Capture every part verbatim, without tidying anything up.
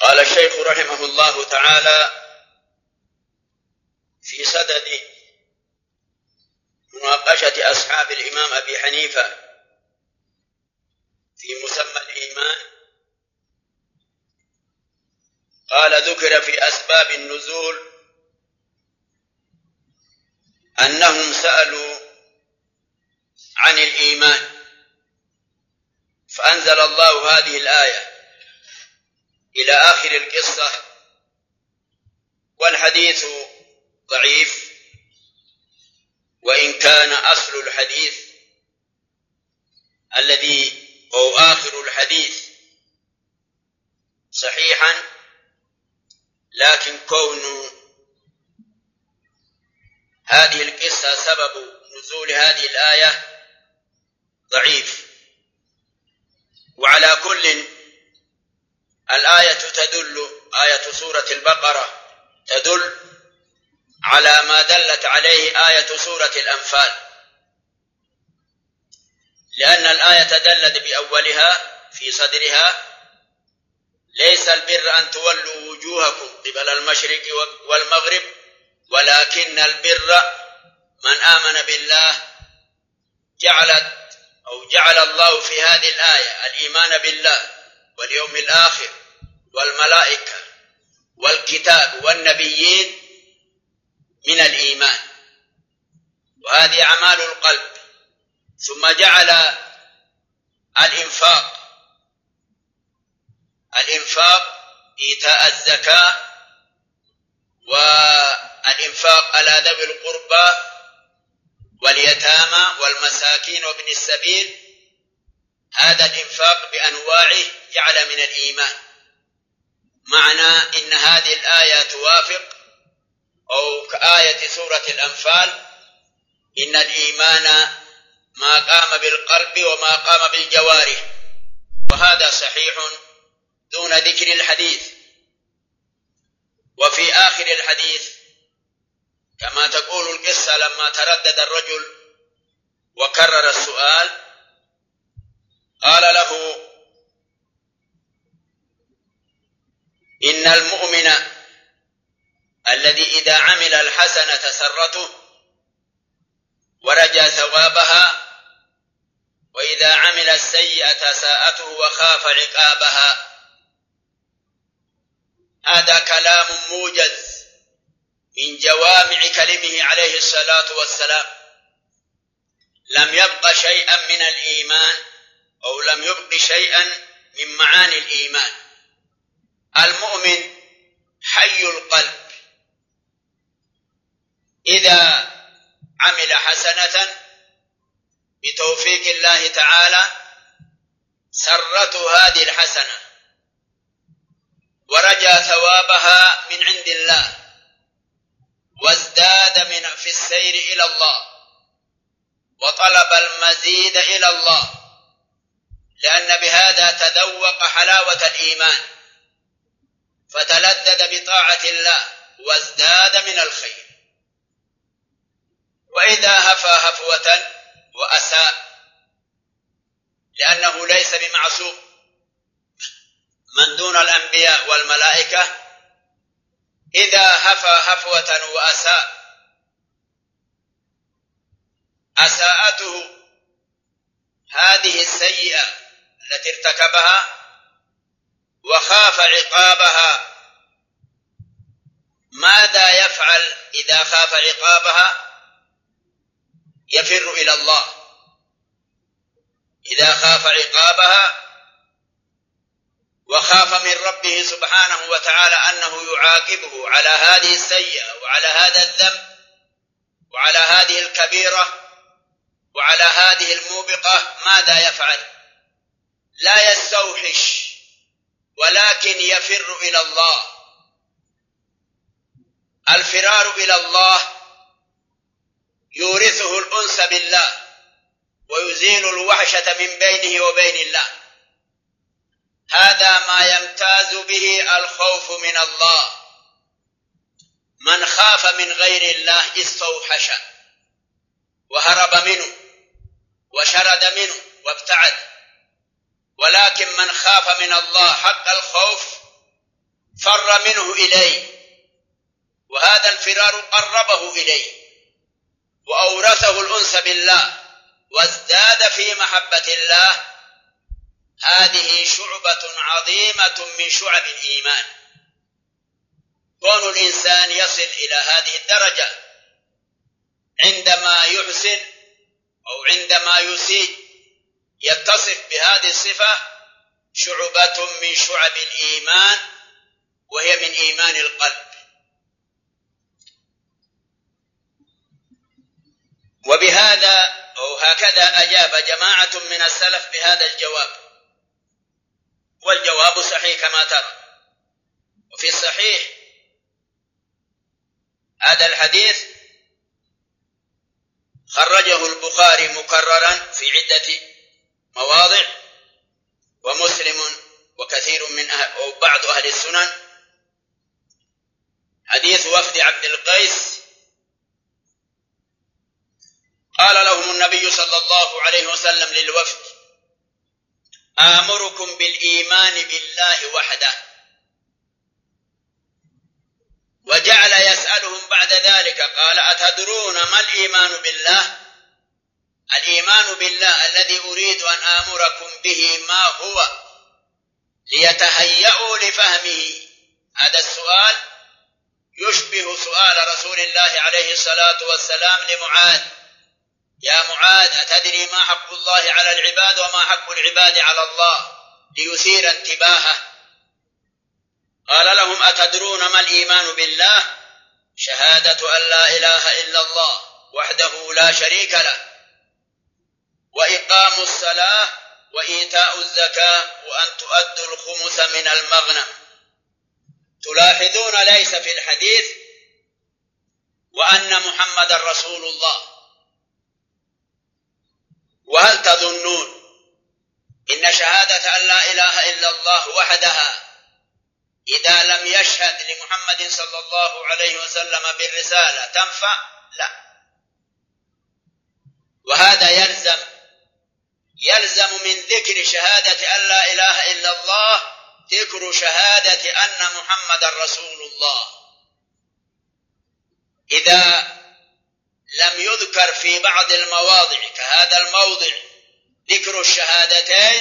قال الشيخ رحمه الله تعالى في صدد مناقشة أصحاب الإمام أبي حنيفة في مسمى الإيمان، قال: ذكر في أسباب النزول أنهم سألوا عن الإيمان فأنزل الله هذه الآية إلى آخر القصة، والحديث ضعيف، وإن كان أصل الحديث الذي أو آخر الحديث صحيحا، لكن كون هذه القصة سبب نزول هذه الآية ضعيف. وعلى كل، الآية تدل، آية سورة البقرة تدل على ما دلت عليه آية سورة الأنفال، لأن الآية دلت بأولها في صدرها: ليس البر أن تولوا وجوهكم قبل المشرق والمغرب ولكن البر من آمن بالله. جعلت أو جعل الله في هذه الآية الإيمان بالله واليوم الآخر والملائكة والكتاب والنبيين من الإيمان، وهذه أعمال القلب. ثم جعل الإنفاق الإنفاق إيتاء الزكاة والإنفاق على ذوي القربى واليتامى والمساكين وابن السبيل، هذا الإنفاق بأنواعه جعل من الإيمان. معنى إن هذه الآية توافق أو كآية سورة الأنفال: إن الإيمان ما قام بالقلب وما قام بالجوارح، وهذا صحيح دون ذكر الحديث. وفي آخر الحديث كما تقول القصة: لما تردد الرجل وكرر السؤال قال له: إن المؤمن الذي إذا عمل الحسنة سرته ورجى ثوابها، وإذا عمل السيئة ساءته وخاف عقابها. هذا كلام موجز من جوامع كلمه عليه الصلاة والسلام، لم يبق شيئا من الإيمان أو لم يبق شيئا من معاني الإيمان. المؤمن حي القلب، إذا عمل حسنة بتوفيق الله تعالى سرته هذه الحسنة ورجى ثوابها من عند الله، وازداد من في السير إلى الله وطلب المزيد إلى الله، لأن بهذا تذوق حلاوة الإيمان فتلذذ بطاعة الله وازداد من الخير. وإذا هفى هفوة وأساء، لأنه ليس بمعصوم، من دون الأنبياء والملائكة إذا هفى هفوة وأساء أساءته هذه السيئة التي ارتكبها وخاف عقابها، ماذا يفعل إذا خاف عقابها؟ يفر إلى الله. إذا خاف عقابها وخاف من ربه سبحانه وتعالى أنه يعاقبه على هذه السيئة وعلى هذا الذنب وعلى هذه الكبيرة وعلى هذه الموبقة، ماذا يفعل؟ لا يستوحش، ولكن يفر إلى الله. الفرار إلى الله يورثه الأنس بالله ويزيل الوحشة من بينه وبين الله. هذا ما يمتاز به الخوف من الله. من خاف من غير الله استوحش وهرب منه وشرد منه وابتعد، ولكن من خاف من الله حق الخوف فر منه إليه، وهذا الفرار قربه إليه وأورثه الأنس بالله وازداد في محبة الله. هذه شعبة عظيمة من شعب الإيمان. كون الإنسان يصل إلى هذه الدرجة عندما يحسن أو عندما يسيء يتصف بهذه الصفة شعبة من شعب الإيمان، وهي من إيمان القلب. وبهذا أو هكذا أجاب جماعة من السلف بهذا الجواب، والجواب صحيح كما ترى. وفي الصحيح هذا الحديث خرجه البخاري مكررا في عدة مواضع، ومسلم وكثير من أهل أو بعض أهل السنن. حديث وفد عبد القيس قال لهم النبي صلى الله عليه وسلم للوفد: آمركم بالإيمان بالله وحده. وجعل يسألهم بعد ذلك قال: أتدرون ما الإيمان بالله؟ الإيمان بالله الذي أريد أن آمركم به ما هو، ليتهيئوا لفهمه. هذا السؤال يشبه سؤال رسول الله عليه الصلاة والسلام لمعاذ: يا معاذ أتدري ما حق الله على العباد وما حق العباد على الله؟ ليثير انتباهه. قال لهم: أتدرون ما الإيمان بالله؟ شهادة أن لا إله إلا الله وحده لا شريك له، وإقام الصلاة، وإيتاء الزكاة، وأن تؤدوا الخمس من المغنم. تلاحظون ليس في الحديث وأن محمد رسول الله. وهل تظنون إن شهادة أن لا إله إلا الله وحدها إذا لم يشهد لمحمد صلى الله عليه وسلم بالرسالة تنفع؟ لا. وهذا يلزم يلزم من ذكر شهادة أن لا إله إلا الله ذكر شهادة أن محمد رسول الله. إذا لم يذكر في بعض المواضع كهذا الموضع ذكر الشهادتين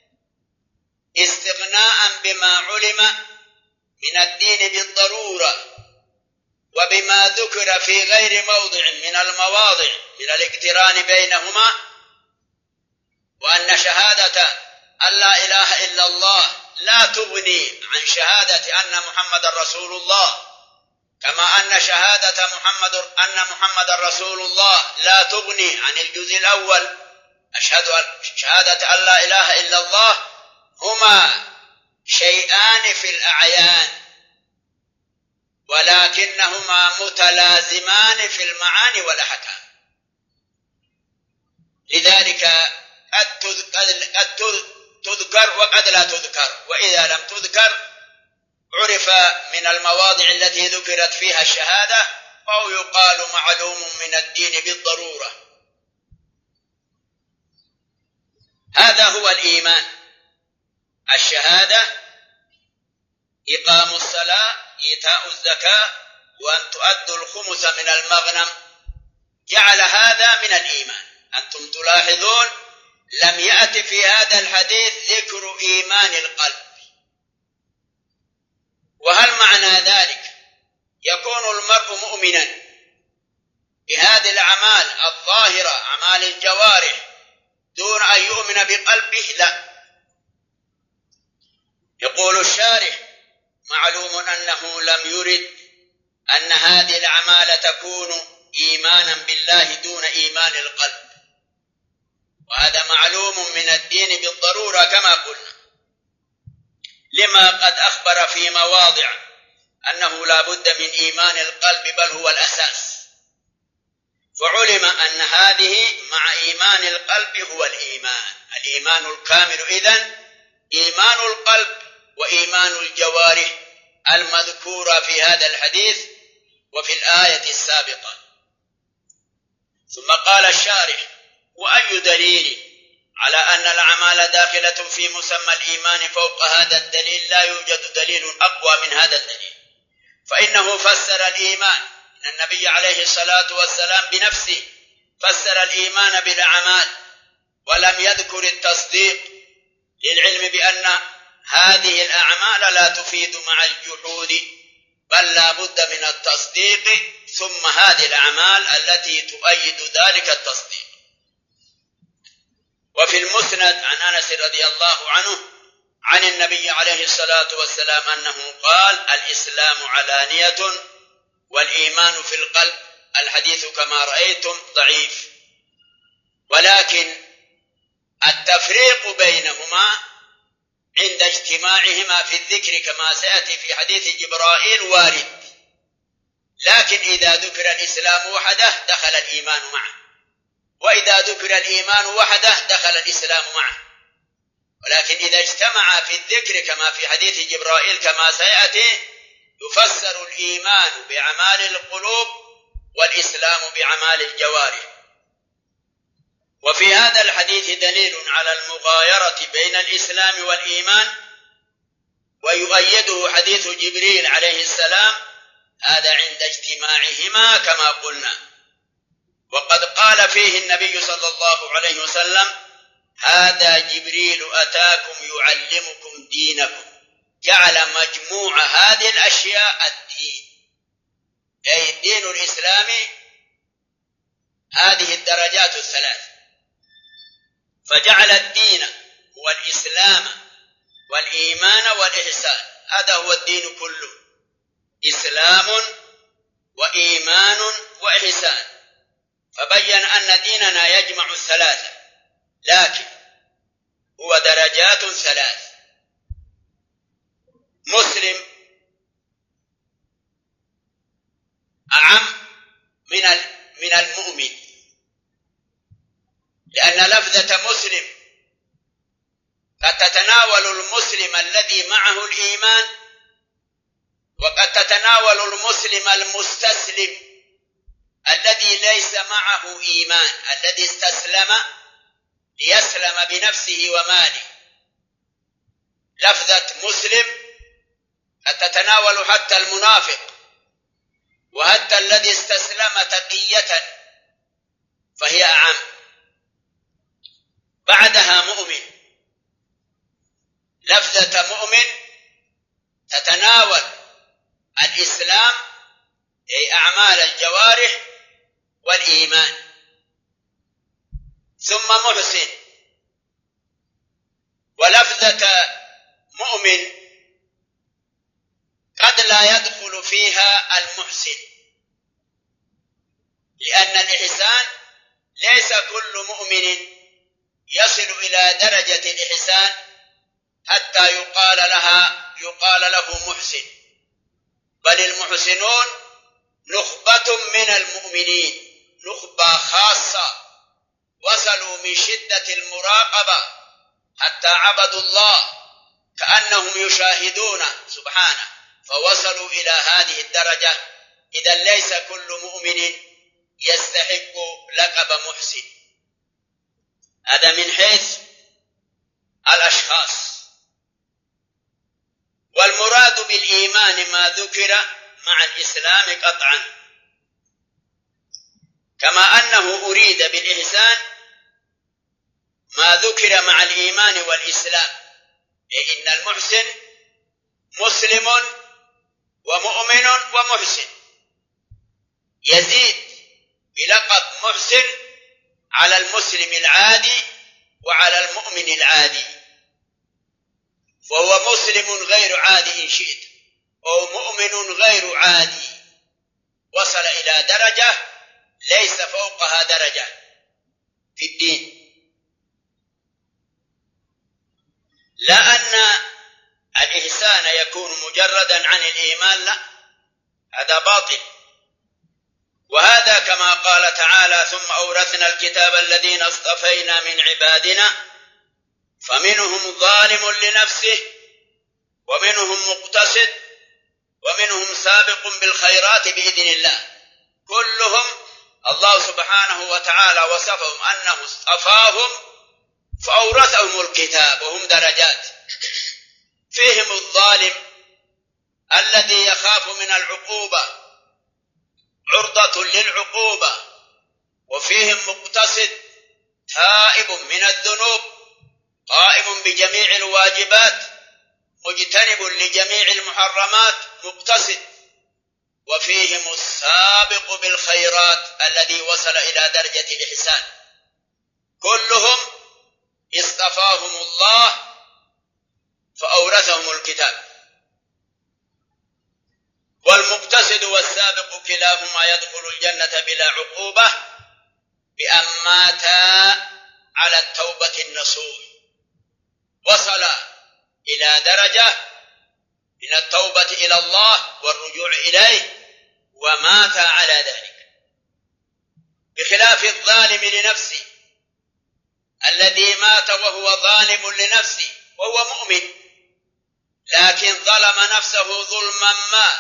استغناء بما علم من الدين بالضرورة، وبما ذكر في غير موضع من المواضع من الاقتران بينهما، وأن شهادة أن لا إله إلا الله لا تغني عن شهادة أن محمد رسول الله، كما أن شهادة محمد أن محمد رسول الله لا تغني عن الجزء الأول أشهد أن شهادة أن لا إله إلا الله. هما شيئان في الأعيان ولكنهما متلازمان في المعاني والأحكام. لذلك قد تذكر وقد لا تذكر، وإذا لم تذكر عرف من المواضع التي ذكرت فيها الشهادة، أو يقال معلوم من الدين بالضرورة. هذا هو الإيمان: الشهادة، إقام الصلاة، إيتاء الزكاة، وأن تؤدوا الخمس من المغنم. جعل هذا من الإيمان. أنتم تلاحظون لم يأتي في هذا الحديث ذكر إيمان القلب. وهل معنى ذلك يكون المرء مؤمنا بهذه الأعمال الظاهرة أعمال الجوارح دون أن يؤمن بقلبه؟ لا. يقول الشارح: معلوم أنه لم يرد أن هذه الأعمال تكون إيمانا بالله دون إيمان القلب، وهذا معلوم من الدين بالضرورة كما قلنا، لما قد أخبر في مواضع أنه لا بد من إيمان القلب بل هو الأساس. فعلم أن هذه مع إيمان القلب هو الإيمان الإيمان الكامل. إذن إيمان القلب وإيمان الجوارح المذكورة في هذا الحديث وفي الآية السابقة. ثم قال الشارح: وأي دليل على أن الأعمال داخلة في مسمى الإيمان فوق هذا الدليل لا يوجد دليل أقوى من هذا الدليل، فإنه فسر الإيمان، إن النبي عليه الصلاة والسلام بنفسه فسر الإيمان بالأعمال ولم يذكر التصديق، للعلم بأن هذه الأعمال لا تفيد مع الجحود، بل لا بد من التصديق ثم هذه الأعمال التي تؤيد ذلك التصديق. وفي المسند عن أنس رضي الله عنه عن النبي عليه الصلاة والسلام أنه قال: الإسلام علانية والإيمان في القلب. الحديث كما رأيتم ضعيف، ولكن التفريق بينهما عند اجتماعهما في الذكر كما سيأتي في حديث جبرائيل وارد، لكن إذا ذكر الإسلام وحده دخل الإيمان معه، وإذا ذكر الإيمان وحده دخل الإسلام معه، ولكن إذا اجتمع في الذكر كما في حديث جبرائيل كما سيأتي يفسر الإيمان بأعمال القلوب والإسلام بأعمال الجوارح. وفي هذا الحديث دليل على المغايرة بين الإسلام والإيمان، ويؤيده حديث جبريل عليه السلام، هذا عند اجتماعهما كما قلنا. وقد قال فيه النبي صلى الله عليه وسلم: هذا جبريل أتاكم يعلمكم دينكم، جعل مجموع هذه الأشياء الدين، أي الدين الإسلامي هذه الدرجات الثلاث، فجعل الدين هو الإسلام والإيمان والإحسان، هذا هو الدين كله، إسلام وإيمان وإحسان، فبين أن ديننا يجمع الثلاثة، لكن هو درجات ثلاث. مسلم أعم من من المؤمن، لأن لفظة مسلم قد تتناول المسلم الذي معه الإيمان، وقد تتناول المسلم المستسلم الذي ليس معه إيمان، الذي استسلم ليسلم بنفسه وماله. لفظة مسلم قد تتناول حتى المنافق وحتى الذي استسلم تقية، فهي أعم. بعدها مؤمن، لفظة مؤمن تتناول الإسلام أي أعمال الجوارح والإيمان، ثم محسن. ولفظة مؤمن قد لا يدخل فيها المحسن، لأن الإحسان ليس كل مؤمن يصل إلى درجة الإحسان حتى يقال لها يقال له محسن، بل المحسنون نخبة من المؤمنين، نخبة خاصة وصلوا من شدة المراقبة حتى عبدوا الله كأنهم يشاهدون سبحانه، فوصلوا إلى هذه الدرجة. إذا ليس كل مؤمن يستحق لقب محسن. هذا من حيث الأشخاص. والمراد بالإيمان ما ذكر مع الإسلام قطعا، كما أنه أريد بالإحسان ما ذكر مع الإيمان والإسلام، أي إن المحسن مسلم ومؤمن ومحسن، يزيد بلقب محسن على المسلم العادي وعلى المؤمن العادي، فهو مسلم غير عادي إن شئت، أو مؤمن غير عادي، وصل إلى درجة ليس فوقها درجة في الدين. لا أن الإحسان يكون مجردا عن الإيمان، لا، هذا باطل. وهذا كما قال تعالى: ثم أورثنا الكتاب الذين اصطفينا من عبادنا فمنهم ظالم لنفسه ومنهم مقتصد ومنهم سابق بالخيرات بإذن الله. كلهم الله سبحانه وتعالى وصفهم أنه اصطفاهم فأورثهم الكتاب وهم درجات، فيهم الظالم الذي يخاف من العقوبة عرضة للعقوبة، وفيهم مقتصد تائب من الذنوب قائم بجميع الواجبات مجتنب لجميع المحرمات مقتصد، وفيهم السابق بالخيرات الذي وصل إلى درجة الإحسان. كلهم اصطفاهم الله فأورثهم الكتاب. والمقتصد والسابق كلاهما يدخل الجنة بلا عقوبة بأن ماتا على التوبة النصوح، وصل إلى درجة من التوبة إلى الله والرجوع إليه ومات على ذلك، بخلاف الظالم لنفسه الذي مات وهو ظالم لنفسه وهو مؤمن، لكن ظلم نفسه ظلما ما،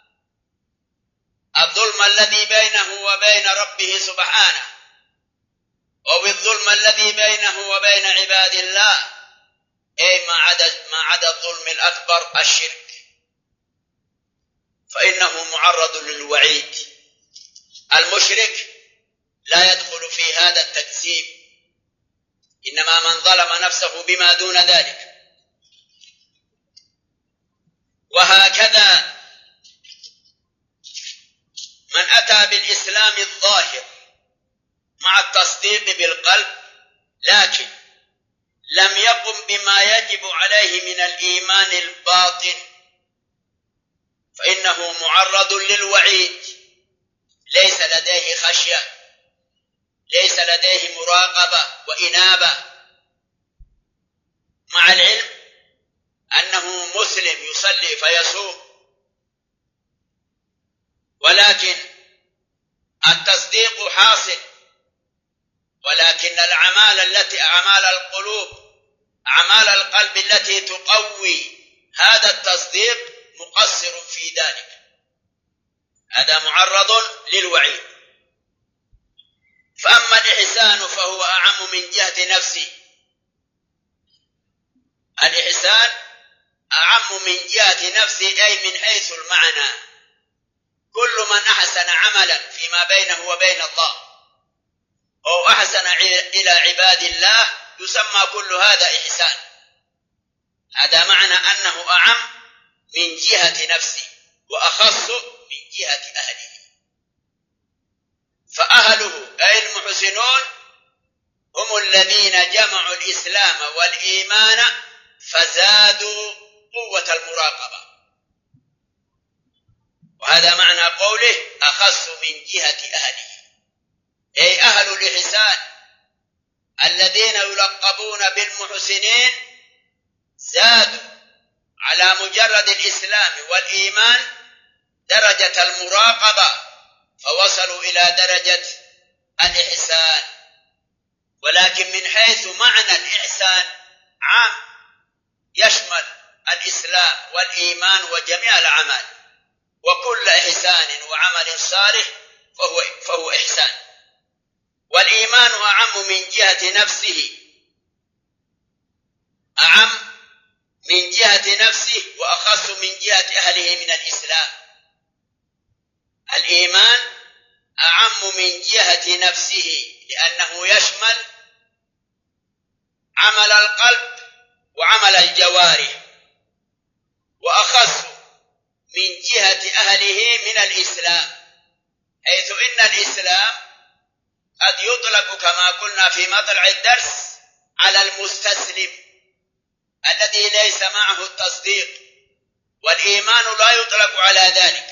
الظلم الذي بينه وبين ربه سبحانه، أو الظلم الذي بينه وبين عباد الله، أي ما عدا ما عدا الظلم الأكبر الشرك، فإنه معرض للوعيد. المشرك لا يدخل في هذا التكذيب، إنما من ظلم نفسه بما دون ذلك. وهكذا من أتى بالإسلام الظاهر مع التصديق بالقلب لكن لم يقم بما يجب عليه من الإيمان الباطن، فإنه معرض للوعيد، ليس لديه خشية، ليس لديه مراقبة وإنابة، مع العلم أنه مسلم يصلي فيصوم، ولكن التصديق حاصل، ولكن الأعمال التي أعمال القلوب أعمال القلب التي تقوي هذا التصديق مقصر في ذلك، هذا معرض للوعيد. فأما الإحسان فهو أعم من جهة نفسه، الإحسان أعم من جهة نفسه أي من حيث المعنى، كل من أحسن عملا فيما بينه وبين الله أو أحسن إلى عباد الله يسمى كل هذا إحسان، هذا معنى أنه أعم من جهة نفسه وأخص من جهة أهله. فأهله أي المحسنون هم الذين جمعوا الإسلام والإيمان فزادوا قوة المراقبة، وهذا معنى قوله أخص من جهة أهله، أي أهل الإحسان الذين يلقبون بالمحسنين زادوا على مجرد الإسلام والإيمان درجة المراقبة فوصلوا إلى درجة الإحسان. ولكن من حيث معنى الإحسان عام يشمل الإسلام والإيمان وجميع الأعمال، وكل إحسان وعمل صالح فهو, فهو إحسان. والإيمان أعم من جهة نفسه، أعم من جهة نفسه وأخص من جهة أهله من الإسلام. الإيمان أعم من جهة نفسه لأنه يشمل عمل القلب وعمل الجوارح، وأخص من جهة أهله من الإسلام، حيث إن الإسلام قد يطلق كما قلنا في مطلع الدرس على المستسلم الذي ليس معه التصديق، والإيمان لا يطلق على ذلك.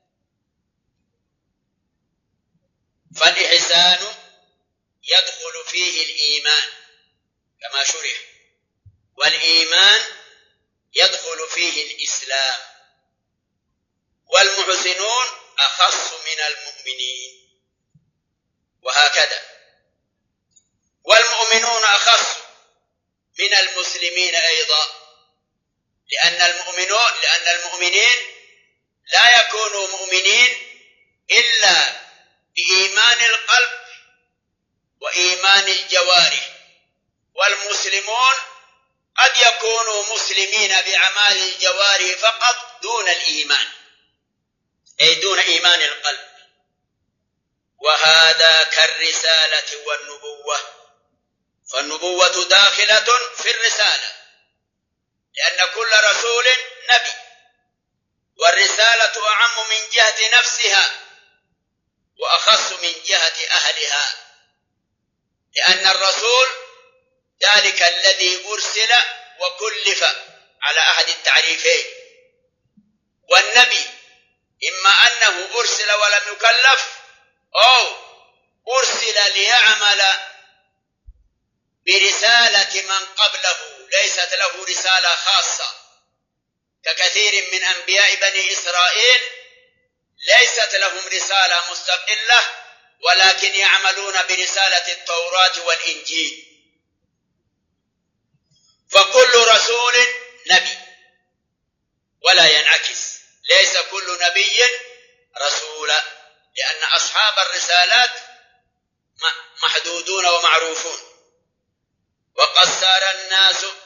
فالإحسان يدخل فيه الإيمان كما شرح، والإيمان يدخل فيه الإسلام، والمحسنون أخص من المؤمنين، وهكذا. والمؤمنون أخص من المسلمين أيضا، لأن المؤمنون لأن المؤمنين لا يكونوا مؤمنين إلا بإيمان القلب وإيمان الجوارح، والمسلمون قد يكونوا مسلمين بأعمال الجوارح فقط دون الإيمان، أي دون إيمان القلب، وهذا كالرسالة والنبوة، فالنبوة داخلة في الرسالة لأن كل رسول نبي، والرسالة أعم من جهة نفسها وأخص من جهة أهلها، لأن الرسول ذلك الذي أرسل وكلف على أحد التعريفين، والنبي إما أنه أرسل ولم يكلف أو أرسل ليعمل برسالة من قبله ليست له رسالة خاصة، ككثير من أنبياء بني إسرائيل ليست لهم رسالة مستقلة ولكن يعملون برسالة التوراة والإنجيل. فكل رسول نبي ولا ينعكس، ليس كل نبي رسولا، لأن أصحاب الرسالات محدودون ومعروفون. وقد سار الناس